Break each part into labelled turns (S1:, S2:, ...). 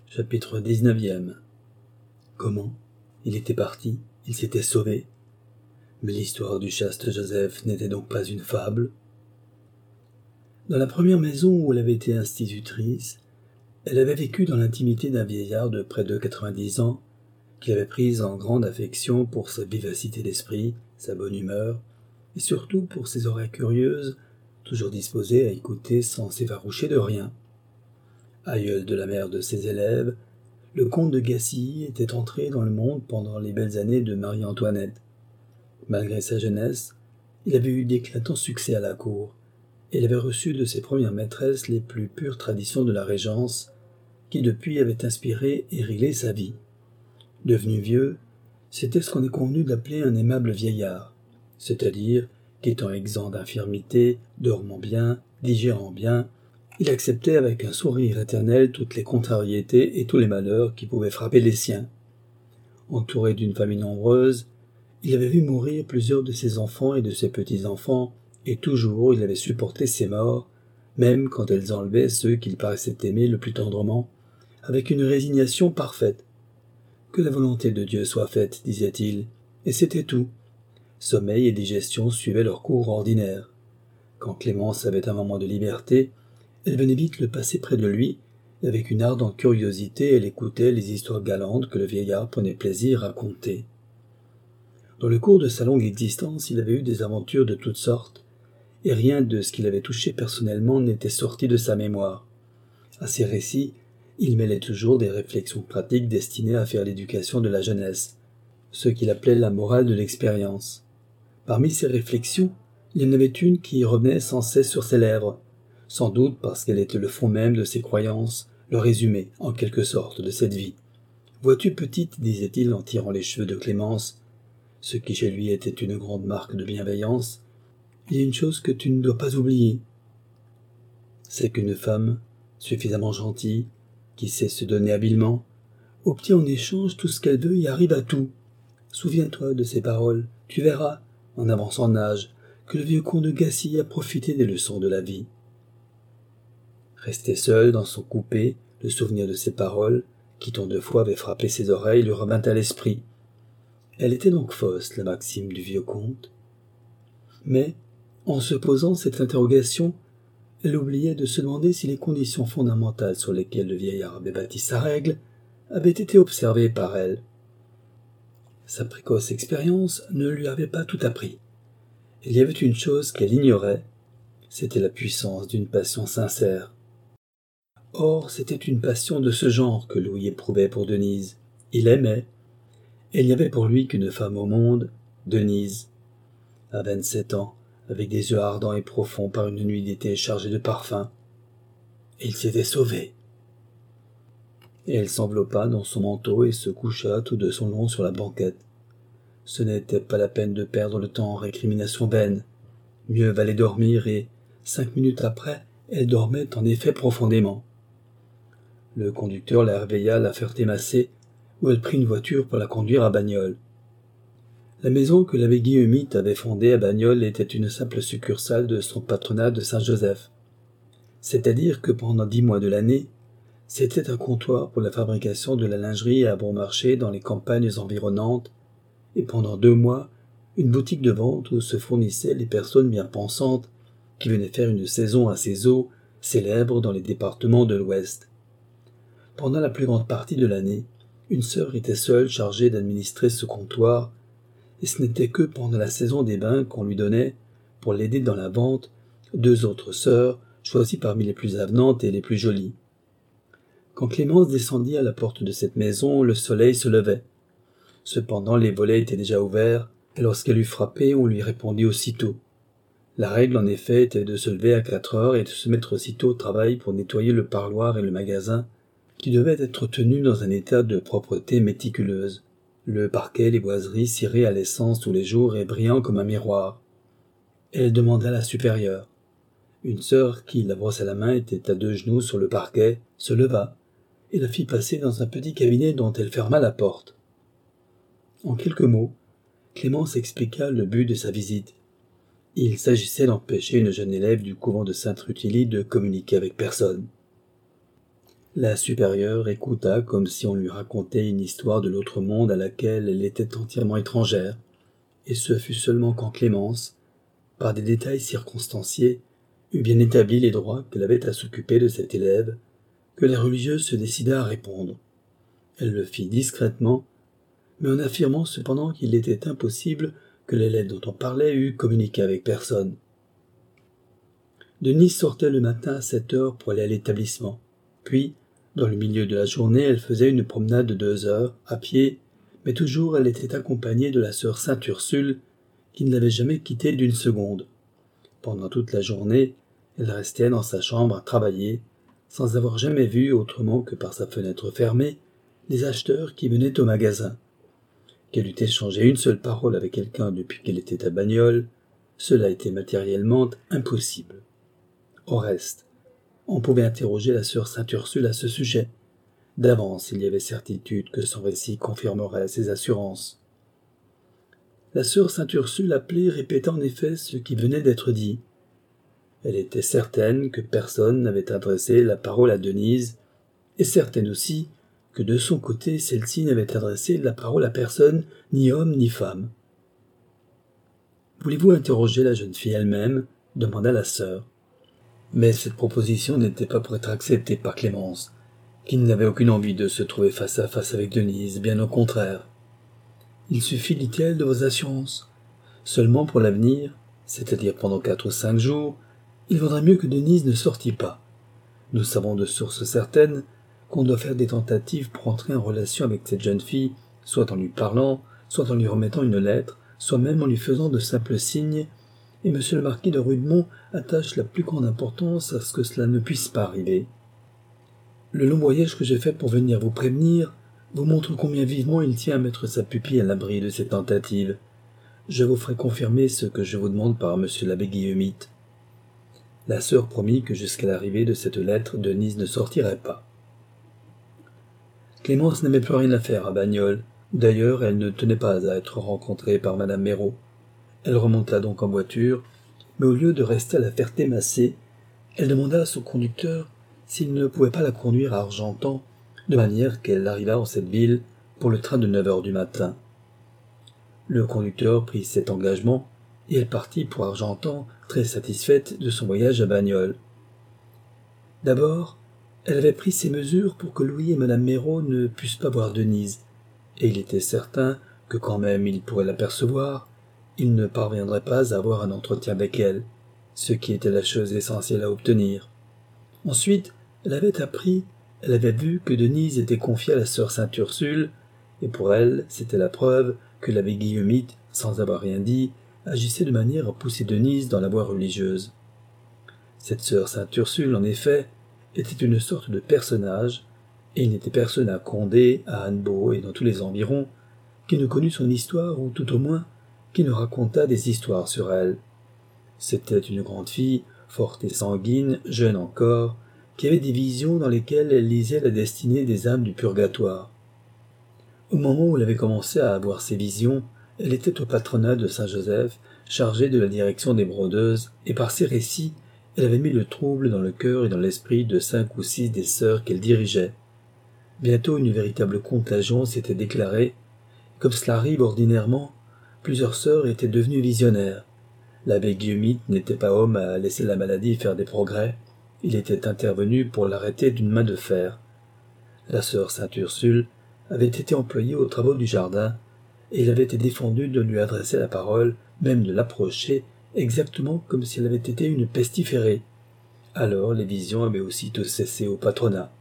S1: Chapitre 19e. Comment? Il était parti, il s'était sauvé. Mais l'histoire du chaste Joseph n'était donc pas une fable. Dans la première maison où elle avait été institutrice, elle avait vécu dans l'intimité d'un vieillard de près de 90 ans, qui avait prise en grande affection pour sa vivacité d'esprit, sa bonne humeur, et surtout pour ses oreilles curieuses, toujours disposées à écouter sans s'effaroucher de rien. Aïeul de la mère de ses élèves, le comte de Gassy était entré dans le monde pendant les belles années de Marie-Antoinette. Malgré sa jeunesse, il avait eu d'éclatants succès à la cour, et il avait reçu de ses premières maîtresses les plus pures traditions de la régence, qui depuis avaient inspiré et réglé sa vie. Devenu vieux, c'était ce qu'on est convenu d'appeler un aimable vieillard, c'est-à-dire qu'étant exempt d'infirmité, dormant bien, digérant bien, il acceptait avec un sourire éternel toutes les contrariétés et tous les malheurs qui pouvaient frapper les siens. Entouré d'une famille nombreuse, il avait vu mourir plusieurs de ses enfants et de ses petits-enfants, et toujours il avait supporté ces morts, même quand elles enlevaient ceux qu'il paraissait aimer le plus tendrement, avec une résignation parfaite. « Que la volonté de Dieu soit faite, disait-il, et c'était tout. » Sommeil et digestion suivaient leur cours ordinaire. Quand Clémence avait un moment de liberté, elle venait vite le passer près de lui, et avec une ardente curiosité elle écoutait les histoires galantes que le vieillard prenait plaisir à conter. Dans le cours de sa longue existence, il avait eu des aventures de toutes sortes, et rien de ce qu'il avait touché personnellement n'était sorti de sa mémoire. À ces récits, il mêlait toujours des réflexions pratiques destinées à faire l'éducation de la jeunesse, ce qu'il appelait la morale de l'expérience. Parmi ces réflexions, il y en avait une qui revenait sans cesse sur ses lèvres, sans doute parce qu'elle était le fond même de ses croyances, le résumé, en quelque sorte, de cette vie. « Vois-tu, petite, disait-il en tirant les cheveux de Clémence, ce qui chez lui était une grande marque de bienveillance, il y a une chose que tu ne dois pas oublier. C'est qu'une femme, suffisamment gentille, qui sait se donner habilement, obtient en échange tout ce qu'elle veut et arrive à tout. Souviens-toi de ces paroles, tu verras, en avançant en âge, que le vieux comte de Gassy a profité des leçons de la vie. » Resté seul dans son coupé, le souvenir de ces paroles, qui tant de fois avaient frappé ses oreilles, lui revint à l'esprit. Elle était donc fausse, la maxime du vieux comte. Mais, en se posant cette interrogation, elle oubliait de se demander si les conditions fondamentales sur lesquelles le vieillard avait bâti sa règle avaient été observées par elle. Sa précoce expérience ne lui avait pas tout appris. Il y avait une chose qu'elle ignorait, c'était la puissance d'une passion sincère. Or, c'était une passion de ce genre que Louis éprouvait pour Denise. Il aimait, et il n'y avait pour lui qu'une femme au monde, Denise. À 27 ans, avec des yeux ardents et profonds par une nuit d'été chargée de parfums. Et il s'était sauvé. Et elle s'enveloppa dans son manteau et se coucha tout de son long sur la banquette. Ce n'était pas la peine de perdre le temps en récriminations vaines. Mieux valait dormir et, 5 minutes après, elle dormait en effet profondément. Le conducteur la réveilla à la Ferté-Macé, où elle prit une voiture pour la conduire à Bagnoles. La maison que l'abbé Guillaumitte avait fondée à Bagnoles était une simple succursale de son patronat de Saint-Joseph. C'est-à-dire que pendant 10 mois de l'année, c'était un comptoir pour la fabrication de la lingerie à bon marché dans les campagnes environnantes, et pendant 2 mois, une boutique de vente où se fournissaient les personnes bien pensantes qui venaient faire une saison à ces eaux célèbres dans les départements de l'Ouest. Pendant la plus grande partie de l'année, une sœur était seule chargée d'administrer ce comptoir, et ce n'était que pendant la saison des bains qu'on lui donnait, pour l'aider dans la vente, 2 autres sœurs, choisies parmi les plus avenantes et les plus jolies. Quand Clémence descendit à la porte de cette maison, le soleil se levait. Cependant, les volets étaient déjà ouverts, et lorsqu'elle eut frappé, on lui répondit aussitôt. La règle, en effet, était de se lever à 4 heures et de se mettre aussitôt au travail pour nettoyer le parloir et le magasin, qui devaient être tenus dans un état de propreté méticuleuse. Le parquet, les boiseries cirées à l'essence tous les jours et brillant comme un miroir. Elle demanda la supérieure. Une sœur qui, la brosse à la main, était à 2 genoux sur le parquet, se leva et la fit passer dans un petit cabinet dont elle ferma la porte. En quelques mots, Clémence expliqua le but de sa visite. Il s'agissait d'empêcher une jeune élève du couvent de Sainte-Rutilie de communiquer avec personne. La supérieure écouta comme si on lui racontait une histoire de l'autre monde à laquelle elle était entièrement étrangère, et ce fut seulement quand Clémence, par des détails circonstanciés, eut bien établi les droits qu'elle avait à s'occuper de cet élève, que la religieuse se décida à répondre. Elle le fit discrètement, mais en affirmant cependant qu'il était impossible que l'élève dont on parlait eût communiqué avec personne. Denise sortait le matin à 7 heures pour aller à l'établissement, puis, dans le milieu de la journée, elle faisait une promenade de 2 heures, à pied, mais toujours elle était accompagnée de la sœur Sainte Ursule, qui ne l'avait jamais quittée d'une seconde. Pendant toute la journée, elle restait dans sa chambre à travailler, sans avoir jamais vu, autrement que par sa fenêtre fermée, les acheteurs qui venaient au magasin. Qu'elle eût échangé une seule parole avec quelqu'un depuis qu'elle était à Bagnoles, cela était matériellement impossible. Au reste, on pouvait interroger la sœur Sainte Ursule à ce sujet. D'avance, il y avait certitude que son récit confirmerait ses assurances. La sœur Sainte Ursule appelée répéta en effet ce qui venait d'être dit. Elle était certaine que personne n'avait adressé la parole à Denise, et certaine aussi que de son côté celle-ci n'avait adressé la parole à personne, ni homme ni femme. « Voulez-vous interroger la jeune fille elle-même » demanda la sœur. Mais cette proposition n'était pas pour être acceptée par Clémence, qui n'avait aucune envie de se trouver face à face avec Denise, bien au contraire. « Il suffit, dit-elle, de vos assurances. Seulement pour l'avenir, c'est-à-dire pendant 4 ou 5 jours, il vaudrait mieux que Denise ne sortît pas. Nous savons de sources certaines qu'on doit faire des tentatives pour entrer en relation avec cette jeune fille, soit en lui parlant, soit en lui remettant une lettre, soit même en lui faisant de simples signes, et monsieur le marquis de Rudemont attache la plus grande importance à ce que cela ne puisse pas arriver. Le long voyage que j'ai fait pour venir vous prévenir vous montre combien vivement il tient à mettre sa pupille à l'abri de ces tentatives. Je vous ferai confirmer ce que je vous demande par monsieur l'abbé Guillemite. » La sœur promit que jusqu'à l'arrivée de cette lettre, Denise ne sortirait pas. Clémence n'avait plus rien à faire à Bagnoles, où d'ailleurs elle ne tenait pas à être rencontrée par madame Méraud. Elle remonta donc en voiture, mais au lieu de rester à la Ferté-Macé, elle demanda à son conducteur s'il ne pouvait pas la conduire à Argentan, de manière qu'elle arrivât en cette ville pour le train de 9 heures du matin. Le conducteur prit cet engagement, et elle partit pour Argentan, très satisfaite de son voyage à Bagnoles. D'abord, elle avait pris ses mesures pour que Louis et madame Méraud ne pussent pas voir Denise, et il était certain que quand même ils pourraient l'apercevoir, il ne parviendrait pas à avoir un entretien avec elle, ce qui était la chose essentielle à obtenir. Ensuite, elle avait vu que Denise était confiée à la sœur Sainte Ursule, et pour elle, c'était la preuve que l'abbé Guillemite, sans avoir rien dit, agissait de manière à pousser Denise dans la voie religieuse. Cette sœur Sainte Ursule, en effet, était une sorte de personnage, et il n'était personne à Condé, à Annebault et dans tous les environs, qui ne connût son histoire, ou tout au moins, qui ne racontât des histoires sur elle. C'était une grande fille, forte et sanguine, jeune encore, qui avait des visions dans lesquelles elle lisait la destinée des âmes du purgatoire. Au moment où elle avait commencé à avoir ces visions, elle était au patronat de Saint-Joseph, chargée de la direction des brodeuses, et par ses récits, elle avait mis le trouble dans le cœur et dans l'esprit de 5 ou 6 des sœurs qu'elle dirigeait. Bientôt une véritable contagion s'était déclarée. Comme cela arrive ordinairement, plusieurs sœurs étaient devenues visionnaires. L'abbé Guillemite n'était pas homme à laisser la maladie faire des progrès. Il était intervenu pour l'arrêter d'une main de fer. La sœur Sainte Ursule avait été employée aux travaux du jardin, et il avait été défendu de lui adresser la parole, même de l'approcher, exactement comme si elle avait été une pestiférée. Alors les visions avaient aussitôt cessé au patronat.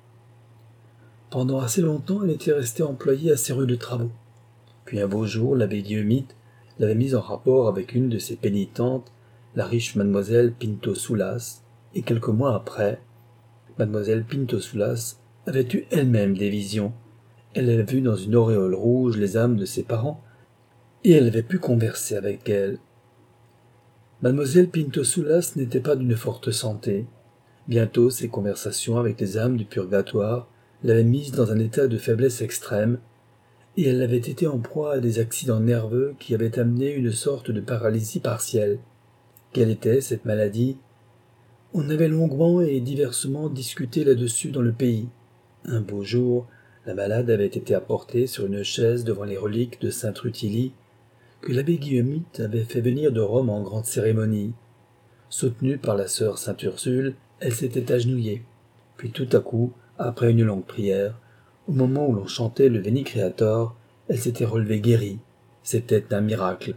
S1: Pendant assez longtemps, elle était restée employée à ces rudes travaux. Puis un beau jour, l'abbé Guillemite l'avait mise en rapport avec une de ses pénitentes, la riche mademoiselle Pinto-Soulas, et quelques mois après, mademoiselle Pinto-Soulas avait eu elle-même des visions. Elle avait vu dans une auréole rouge les âmes de ses parents, et elle avait pu converser avec elles. Mademoiselle Pinto-Soulas n'était pas d'une forte santé. Bientôt, ses conversations avec les âmes du purgatoire l'avaient mise dans un état de faiblesse extrême, et elle avait été en proie à des accidents nerveux qui avaient amené une sorte de paralysie partielle. Quelle était cette maladie? On avait longuement et diversement discuté là-dessus dans le pays. Un beau jour, la malade avait été apportée sur une chaise devant les reliques de sainte Rutilie, que l'abbé Guillemite avait fait venir de Rome en grande cérémonie. Soutenue par la sœur Sainte Ursule, elle s'était agenouillée. Puis tout à coup, après une longue prière, au moment où l'on chantait le Veni Creator, elle s'était relevée guérie. C'était un miracle.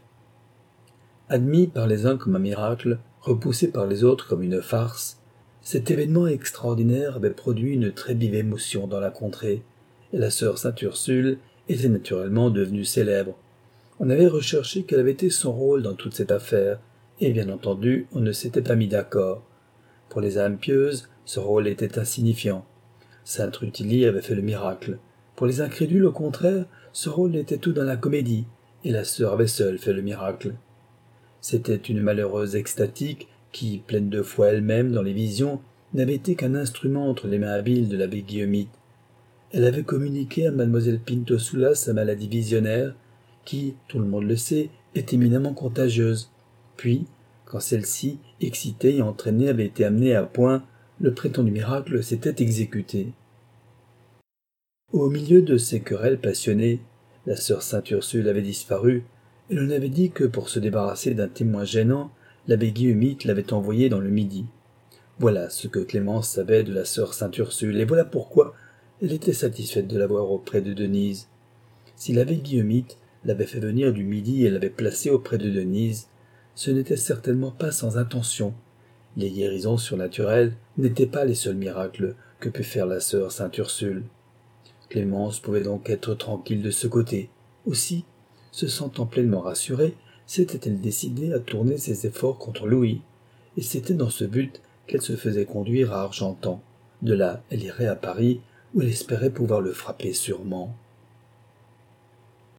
S1: Admis par les uns comme un miracle, repoussé par les autres comme une farce, cet événement extraordinaire avait produit une très vive émotion dans la contrée, et la sœur Sainte Ursule était naturellement devenue célèbre. On avait recherché quel avait été son rôle dans toute cette affaire, et bien entendu, on ne s'était pas mis d'accord. Pour les âmes pieuses, ce rôle était insignifiant. Sainte Rutilie avait fait le miracle. Pour les incrédules, au contraire, ce rôle était tout dans la comédie, et la sœur avait seule fait le miracle. C'était une malheureuse extatique qui, pleine de foi elle-même dans les visions, n'avait été qu'un instrument entre les mains habiles de l'abbé Guillemite. Elle avait communiqué à mademoiselle Pintosoula sa maladie visionnaire, qui, tout le monde le sait, est éminemment contagieuse. Puis, quand celle-ci, excitée et entraînée, avait été amenée à point, le prétendu miracle s'était exécuté. Au milieu de ces querelles passionnées, la sœur Sainte Ursule avait disparu, et l'on avait dit que pour se débarrasser d'un témoin gênant, l'abbé Guillemite l'avait envoyé dans le Midi. Voilà ce que Clémence savait de la sœur Sainte Ursule, et voilà pourquoi elle était satisfaite de l'avoir auprès de Denise. Si l'abbé Guillemite l'avait fait venir du Midi et l'avait placé auprès de Denise, ce n'était certainement pas sans intention. Les guérisons surnaturelles n'étaient pas les seuls miracles que put faire la sœur Sainte Ursule. Clémence pouvait donc être tranquille de ce côté. Aussi, se sentant pleinement rassurée, s'était-elle décidée à tourner ses efforts contre Louis, et c'était dans ce but qu'elle se faisait conduire à Argentan. De là, elle irait à Paris, où elle espérait pouvoir le frapper sûrement.